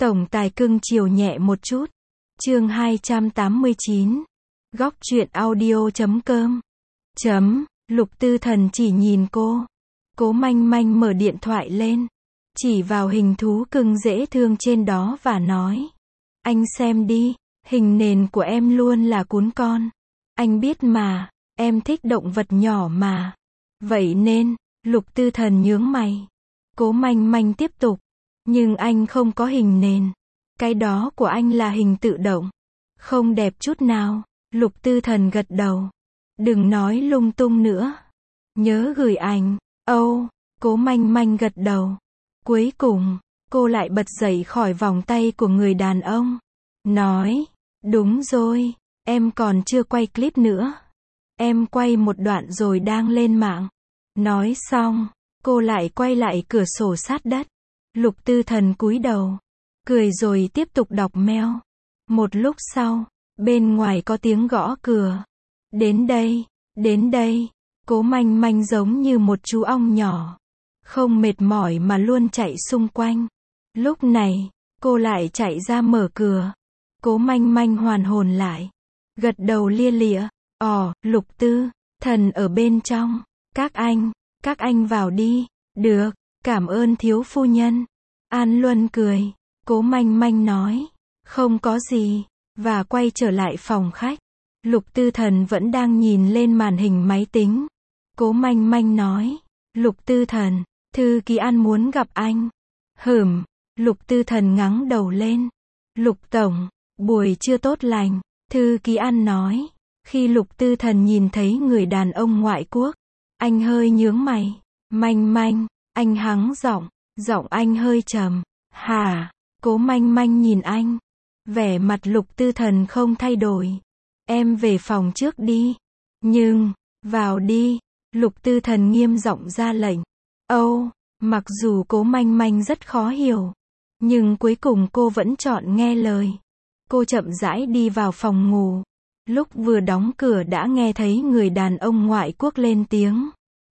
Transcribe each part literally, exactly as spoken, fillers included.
Tổng tài cưng chiều nhẹ một chút. Chương hai trăm tám mươi chín. Góc truyện audio chấm com. Chấm, Lục Tư Thần chỉ nhìn cô. Cố Manh Manh mở điện thoại lên, chỉ vào hình thú cưng dễ thương trên đó và nói. Anh xem đi, hình nền của em luôn là cún con. Anh biết mà, em thích động vật nhỏ mà. Vậy nên, Lục Tư Thần nhướng mày. Cố Manh Manh tiếp tục. Nhưng anh không có hình nền. Cái đó của anh là hình tự động. Không đẹp chút nào. Lục Tư Thần gật đầu. Đừng nói lung tung nữa. Nhớ gửi ảnh. Âu, Cố Manh Manh gật đầu. Cuối cùng, cô lại bật dậy khỏi vòng tay của người đàn ông. Nói, đúng rồi, em còn chưa quay clip nữa. Em quay một đoạn rồi đang lên mạng. Nói xong, cô lại quay lại cửa sổ sát đất. Lục Tư Thần cúi đầu, cười rồi tiếp tục đọc mail. Một lúc sau, bên ngoài có tiếng gõ cửa. Đến đây, đến đây. Cố Manh Manh giống như một chú ong nhỏ, không mệt mỏi mà luôn chạy xung quanh. Lúc này, cô lại chạy ra mở cửa. Cố Manh Manh hoàn hồn lại, gật đầu lia lịa. Ồ, Lục Tư Thần ở bên trong. Các anh, các anh vào đi. Được, cảm ơn thiếu phu nhân. An Luân cười. Cố Manh Manh nói, không có gì, và quay trở lại phòng khách. Lục Tư Thần vẫn đang nhìn lên màn hình máy tính. Cố Manh Manh nói, Lục Tư Thần, thư ký An muốn gặp anh. Hửm, Lục Tư Thần ngắng đầu lên. Lục Tổng, buổi trưa tốt lành, thư ký An nói. Khi Lục Tư Thần nhìn thấy người đàn ông ngoại quốc, anh hơi nhướng mày. Manh Manh, anh hắng giọng, giọng anh hơi trầm. Hả? Cố Manh Manh nhìn anh. Vẻ mặt Lục Tư Thần không thay đổi. Em về phòng trước đi. Nhưng, vào đi. Lục Tư Thần nghiêm giọng ra lệnh. Âu, mặc dù Cố Manh Manh rất khó hiểu, nhưng cuối cùng cô vẫn chọn nghe lời. Cô chậm rãi đi vào phòng ngủ. Lúc vừa đóng cửa đã nghe thấy người đàn ông ngoại quốc lên tiếng.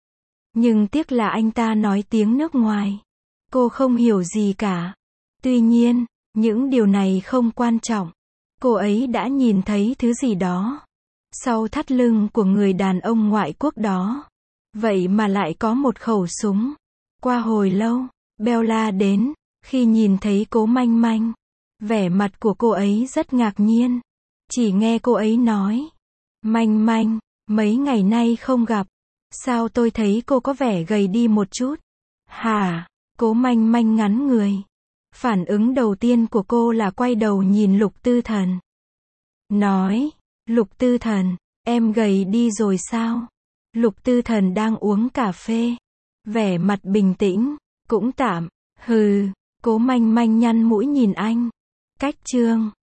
Nhưng tiếc là anh ta nói tiếng nước ngoài. Cô không hiểu gì cả. Tuy nhiên, những điều này không quan trọng. Cô ấy đã nhìn thấy thứ gì đó sau thắt lưng của người đàn ông ngoại quốc đó. Vậy mà lại có một khẩu súng. Qua hồi lâu, Bella đến. Khi nhìn thấy Cố Manh Manh, vẻ mặt của cô ấy rất ngạc nhiên. Chỉ nghe cô ấy nói, Manh Manh, mấy ngày nay không gặp. Sao tôi thấy cô có vẻ gầy đi một chút? Hả? Cố Manh Manh ngắn người. Phản ứng đầu tiên của cô là quay đầu nhìn Lục Tư Thần. Nói, Lục Tư Thần, em gầy đi rồi sao? Lục Tư Thần đang uống cà phê. Vẻ mặt bình tĩnh, cũng tạm. Hừ, Cố Manh Manh nhăn mũi nhìn anh. Cách chương.